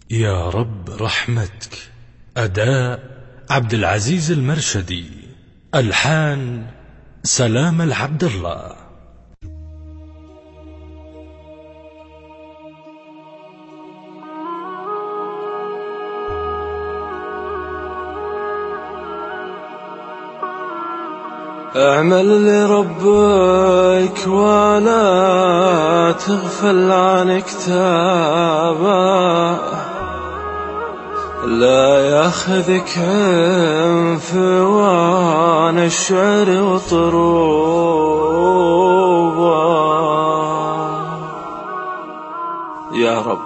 يا رب رحمتك. أداء عبد العزيز المرشدي، ألحان سلام العبد الله. اعمل لربك ولا تغفل عن كتابه، لا ياخذك عنفوان الشعر وطروبه. يا رب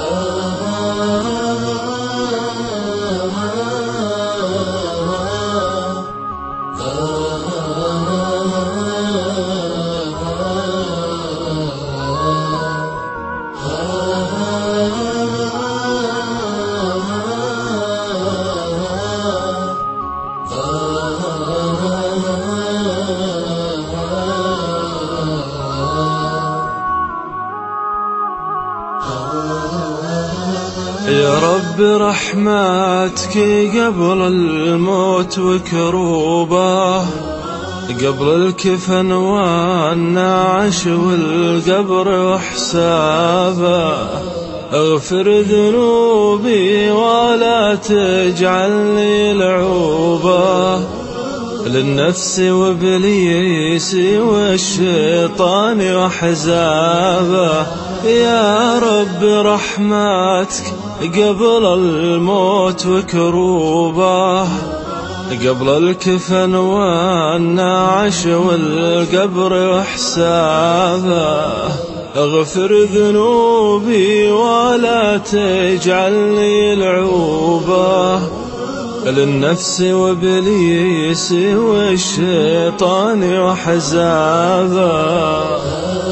يا رب رحمتك قبل الموت وكروبه، قبل الكفن والنعش والقبر وحسابه. اغفر ذنوبي ولا تجعلني لعوبه، للنفس وابليس والشيطان وحزابه. يا رب رحمتك قبل الموت وكروبه، قبل الكفن والنعش والقبر وحسابه. اغفر ذنوبي ولا تجعلني لعوبه، للنفس وابليس والشيطان وحزابه.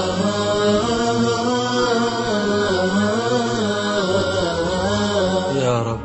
يا رب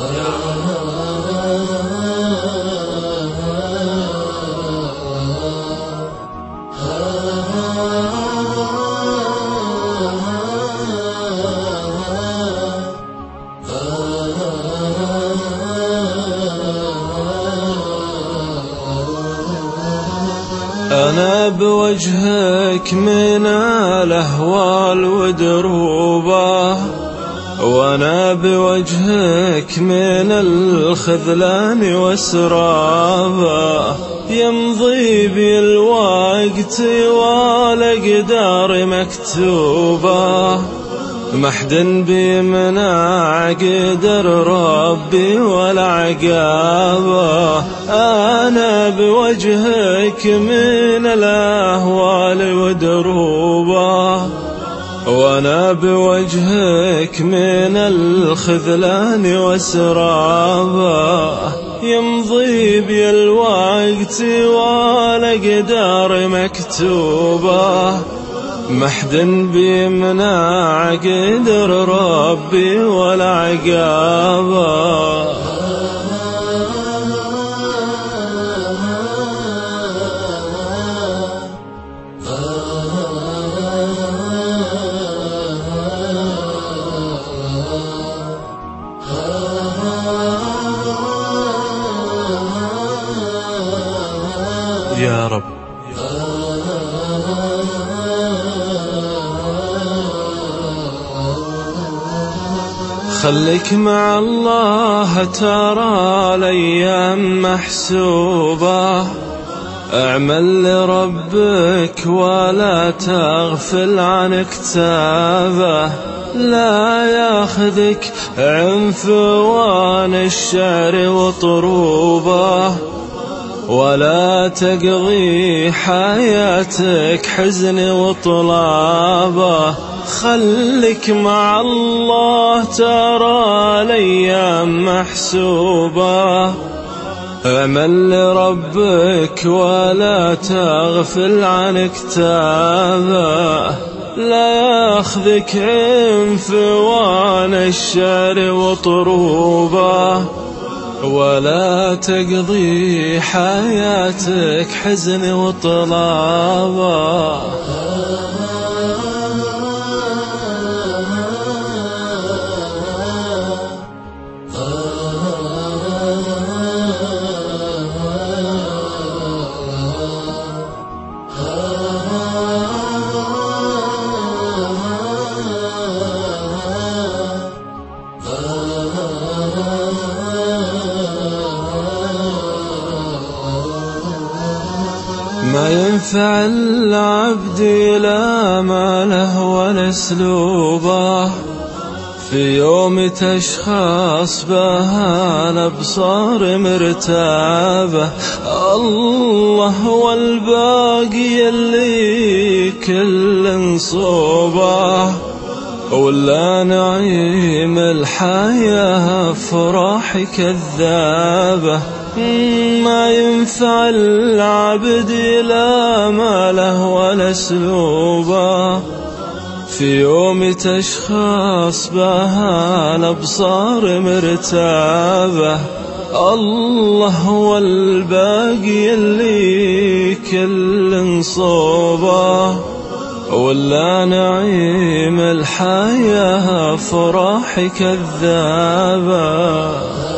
أنا بوجهك من الأهوال ودروبه، وأنا بوجهك من الخذلان وسرابه. يمضي بي الوقت والأقدار مكتوبة، محد بيمنع قدر ربي ولا عقابه. أنا بوجهك من الأهوال ودروبه، وأنا بوجهك من الخذلان وسرابه. يمضي بي الوقت والأقدار مكتوبة، محد بيمنع قدر ربي ولا عقابه. يا رب خليك مع الله، ترى الأيام محسوبة. اعمل لربك ولا تغفل عن كتابه، لا ياخذك عنفوان الشعر وطروبه، ولا تقضي حياتك حزن وطلابه. خليك مع الله، ترى الأيام محسوبة. اعمل لربك ولا تغفل عن كتابه، لا ياخذك عنفوان الشعر وطروبه، ولا تقضي حياتك حزن وطلابه. ما ينفع العبد لا ماله ولا اسلوبه، في يوم تشخاص بها الأبصار مرتابة. الله هو الباقي اللي كل نصوبه، ولا نعيم الحياة أفراح كذابة. ما ينفع العبد لا ماله ولا سلوبه، في يوم تشخاص بها الأبصار مرتابة. الله هو الباقي اللي كل نصوبه، ولا نعيم الحياة أفراح كذابة.